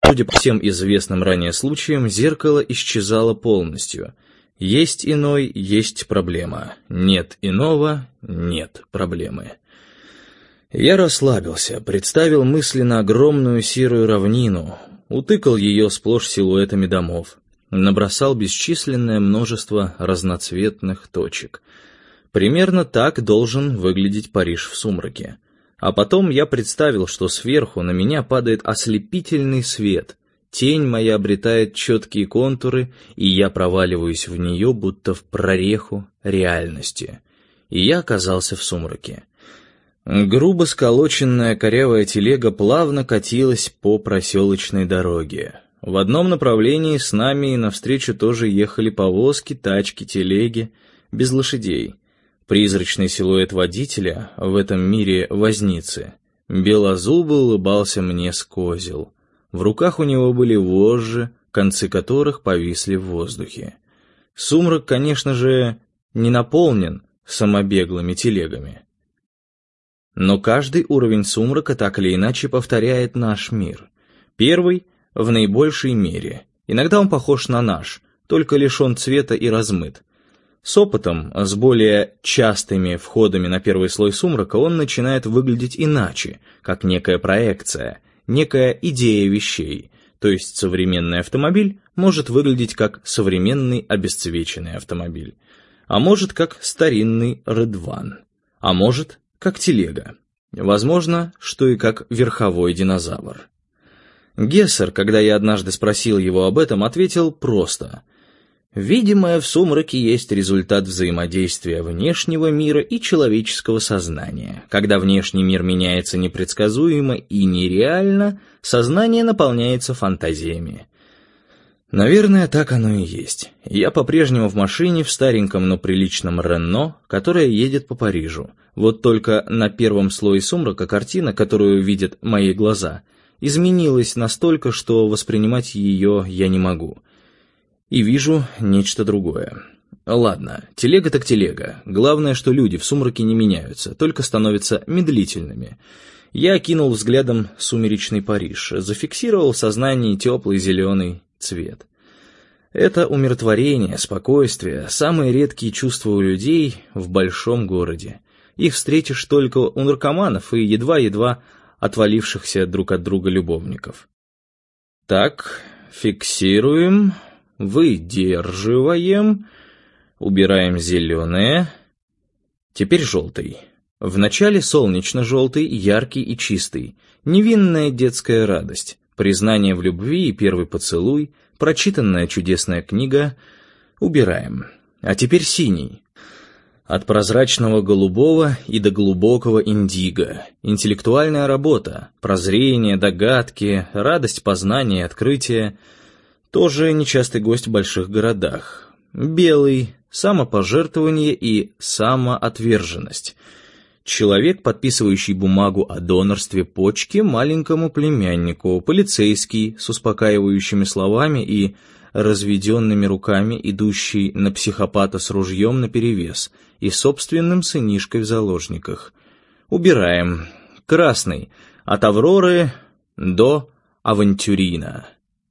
Судя по всем известным ранее случаям, зеркало исчезало полностью. Есть иной, есть проблема. Нет иного, нет проблемы. Я расслабился, представил мысленно огромную серую равнину, утыкал ее сплошь силуэтами домов, набросал бесчисленное множество разноцветных точек. Примерно так должен выглядеть Париж в сумраке. А потом я представил, что сверху на меня падает ослепительный свет, тень моя обретает четкие контуры, и я проваливаюсь в нее, будто в прореху реальности. И я оказался в сумраке. Грубо сколоченная корявая телега плавно катилась по проселочной дороге. В одном направлении с нами навстречу тоже ехали повозки, тачки, телеги, без лошадей. Призрачный силуэт водителя, в этом мире возницы, белозубо улыбался мне с козел. В руках у него были вожжи, концы которых повисли в воздухе. Сумрак, конечно же, не наполнен самобеглыми телегами. Но каждый уровень сумрака так или иначе повторяет наш мир. Первый — в наибольшей мере. Иногда он похож на наш, только лишен цвета и размыт. С опытом, с более частыми входами на первый слой сумрака он начинает выглядеть иначе, как некая проекция, некая идея вещей, то есть современный автомобиль может выглядеть как современный обесцвеченный автомобиль, а может как старинный Редван, а может как телега, возможно, что и как верховой динозавр. Гессер, когда я однажды спросил его об этом, ответил просто: «Видимое в сумраке есть результат взаимодействия внешнего мира и человеческого сознания. Когда внешний мир меняется непредсказуемо и нереально, сознание наполняется фантазиями». Наверное, так оно и есть. Я по-прежнему в машине в стареньком, но приличном Рено, которая едет по Парижу. Вот только на первом слое сумрака картина, которую видят мои глаза, изменилась настолько, что воспринимать ее я не могу. И вижу нечто другое. Ладно, телега так телега. Главное, что люди в сумраке не меняются, только становятся медлительными. Я окинул взглядом сумеречный Париж, зафиксировал в сознании теплый зеленый цвет. Это умиротворение, спокойствие, самые редкие чувства у людей в большом городе. Их встретишь только у наркоманов и едва-едва отвалившихся друг от друга любовников. Так, фиксируем, выдерживаем, убираем зеленое. Теперь желтый. Вначале солнечно-желтый, яркий и чистый, невинная детская радость, признание в любви и первый поцелуй, прочитанная чудесная книга. Убираем. А теперь синий. От прозрачного голубого и до глубокого индиго. Интеллектуальная работа, прозрение, догадки, радость познания и открытия. Тоже нечастый гость в больших городах. Белый, самопожертвование и самоотверженность. Человек, подписывающий бумагу о донорстве почки маленькому племяннику, полицейский с успокаивающими словами и разведенными руками, идущий на психопата с ружьем наперевес и собственным сынишкой в заложниках. Убираем. Красный. От Авроры до Авантюрина.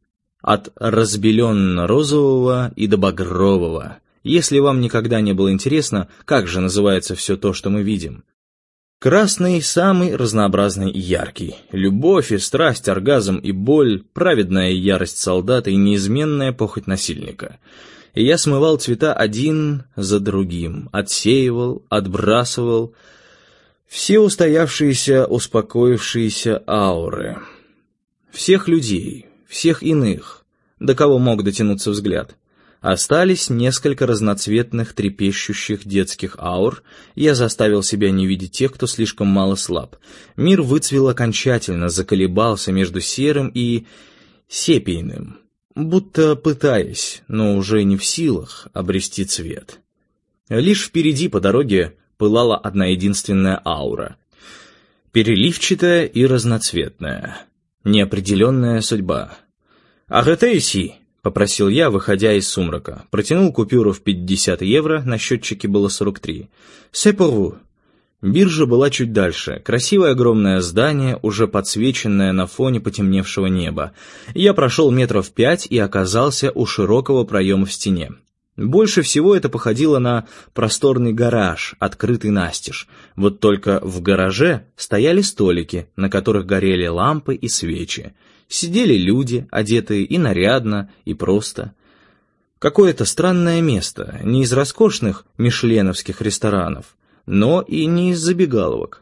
От разбеленно-розового и до багрового. Если вам никогда не было интересно, как же называется все то, что мы видим. Красный самый разнообразный и яркий. Любовь и страсть, оргазм и боль, праведная ярость солдата и неизменная похоть насильника. И я смывал цвета один за другим, отсеивал, отбрасывал все устоявшиеся, успокоившиеся ауры. Всех людей, всех иных, до кого мог дотянуться взгляд. Остались несколько разноцветных трепещущих детских аур. Я заставил себя не видеть тех, кто слишком мало слаб. Мир выцвел окончательно, заколебался между серым и сепийным, будто пытаясь, но уже не в силах, обрести цвет. Лишь впереди по дороге пылала одна единственная аура. Переливчатая и разноцветная. Неопределенная судьба. «Аррêtez-y!» — попросил я, выходя из сумрака. Протянул купюру в 50 евро, на счетчике было 43. «C'est pour vous». Биржа была чуть дальше, красивое огромное здание, уже подсвеченное на фоне потемневшего неба. Я прошел метров 5 и оказался у широкого проема в стене. Больше всего это походило на просторный гараж, открытый настежь. Вот только в гараже стояли столики, на которых горели лампы и свечи. Сидели люди, одетые и нарядно, и просто. Какое-то странное место, не из роскошных мишленовских ресторанов, но и не из забегаловок.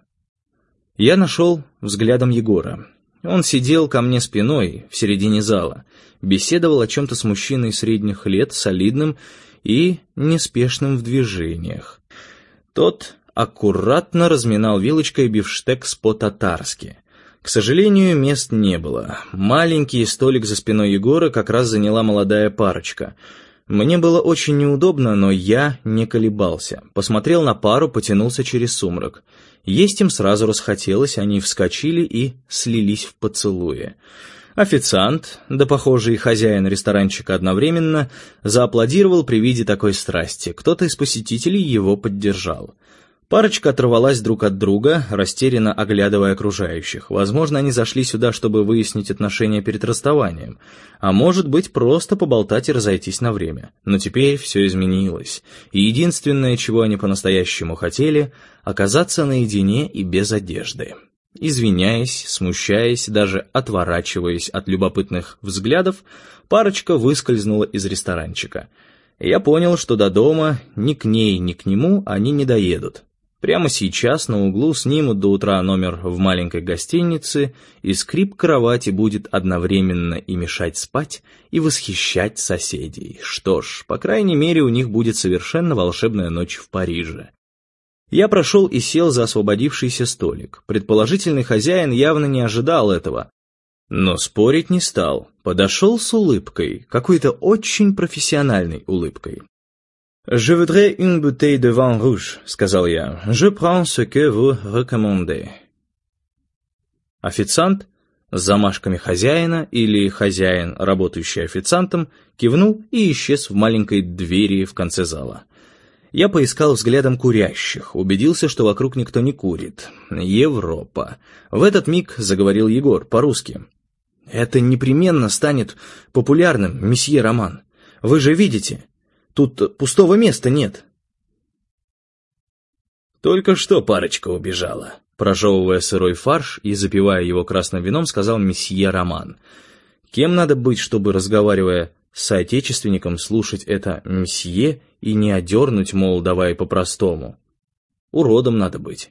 Я нашел взглядом Егора. Он сидел ко мне спиной в середине зала, беседовал о чем-то с мужчиной средних лет, солидным и неспешным в движениях. Тот аккуратно разминал вилочкой бифштекс по-татарски. К сожалению, мест не было. Маленький столик за спиной Егора как раз заняла молодая парочка. Мне было очень неудобно, но я не колебался. Посмотрел на пару, потянулся через сумрак. Есть им сразу расхотелось, они вскочили и слились в поцелуе. Официант, да, похоже, и хозяин ресторанчика одновременно, зааплодировал при виде такой страсти. Кто-то из посетителей его поддержал. Парочка оторвалась друг от друга, растерянно оглядывая окружающих. Возможно, они зашли сюда, чтобы выяснить отношения перед расставанием. А может быть, просто поболтать и разойтись на время. Но теперь все изменилось. И единственное, чего они по-настоящему хотели — оказаться наедине и без одежды. Извиняясь, смущаясь, даже отворачиваясь от любопытных взглядов, парочка выскользнула из ресторанчика. Я понял, что до дома ни к ней, ни к нему они не доедут. Прямо сейчас на углу снимут до утра номер в маленькой гостинице, и скрип кровати будет одновременно и мешать спать, и восхищать соседей. Что ж, по крайней мере, у них будет совершенно волшебная ночь в Париже. Я прошел и сел за освободившийся столик. Предположительный хозяин явно не ожидал этого. Но спорить не стал. Подошел с улыбкой, какой-то очень профессиональной улыбкой. «Je voudrais une bouteille de vin rouge», — сказал я. «Je prends ce que vous recommandez». Официант с замашками хозяина или хозяин, работающий официантом, кивнул и исчез в маленькой двери в конце зала. Я поискал взглядом курящих, убедился, что вокруг никто не курит. Европа. В этот миг заговорил Егор по-русски. «Это непременно станет популярным, месье Роман. Вы же видите, тут пустого места нет». «Только что парочка убежала», — прожевывая сырой фарш и запивая его красным вином, сказал месье Роман. Кем надо быть, чтобы, разговаривая с соотечественником, слушать это «месье» и не одернуть, мол, давай по-простому? Уродом надо быть.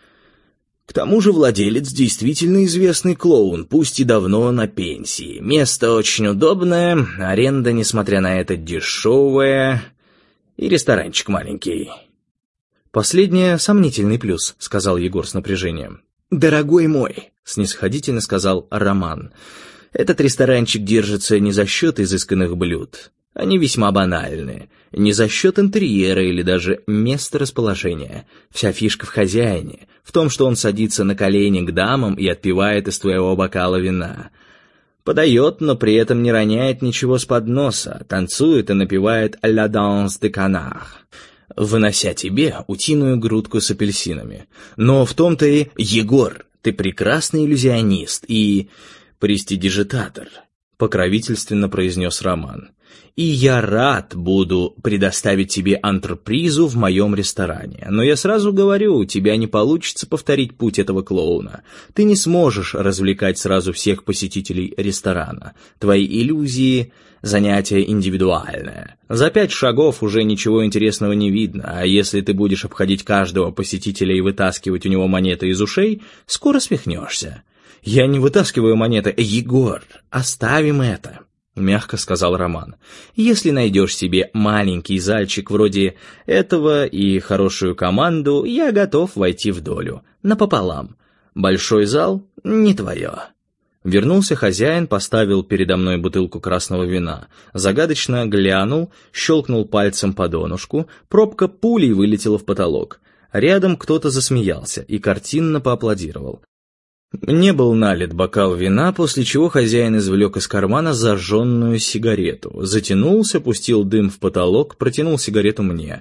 К тому же владелец действительно известный клоун, пусть и давно на пенсии. Место очень удобное, аренда, несмотря на это, дешевая, и ресторанчик маленький. «Последнее — сомнительный плюс», — сказал Егор с напряжением. «Дорогой мой», — снисходительно сказал Роман, — «этот ресторанчик держится не за счет изысканных блюд. Они весьма банальны, не за счет интерьера или даже места расположения. Вся фишка в хозяине, в том, что он садится на колени к дамам и отпивает из твоего бокала вина. Подает, но при этом не роняет ничего с подноса, танцует и напевает «La danse de canard», вынося тебе утиную грудку с апельсинами. Но в том-то и Егор, ты прекрасный иллюзионист и престидижитатор, покровительственно произнес Роман. И я рад буду предоставить тебе антрепризу в моем ресторане. Но я сразу говорю, у тебя не получится повторить путь этого клоуна. Ты не сможешь развлекать сразу всех посетителей ресторана. Твои иллюзии — занятие индивидуальное. За 5 шагов уже ничего интересного не видно, а если ты будешь обходить каждого посетителя и вытаскивать у него монеты из ушей, скоро свихнешься. Я не вытаскиваю монеты. Егор, оставим это. — мягко сказал Роман. «Если найдешь себе маленький зальчик вроде этого и хорошую команду, я готов войти в долю, напополам. Большой зал — не твое». Вернулся хозяин, поставил передо мной бутылку красного вина, загадочно глянул, щелкнул пальцем по донышку, пробка пулей вылетела в потолок. Рядом кто-то засмеялся и картинно поаплодировал. Мне был налит бокал вина, после чего хозяин извлек из кармана зажженную сигарету, затянулся, пустил дым в потолок, протянул сигарету мне.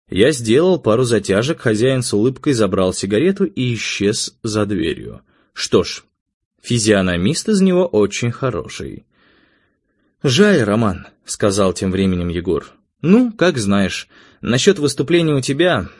Я сделал пару затяжек, хозяин с улыбкой забрал сигарету и исчез за дверью. Что ж, физиономист из него очень хороший. «Жаль, Роман», — сказал тем временем Егор. «Ну, как знаешь, насчет выступления у тебя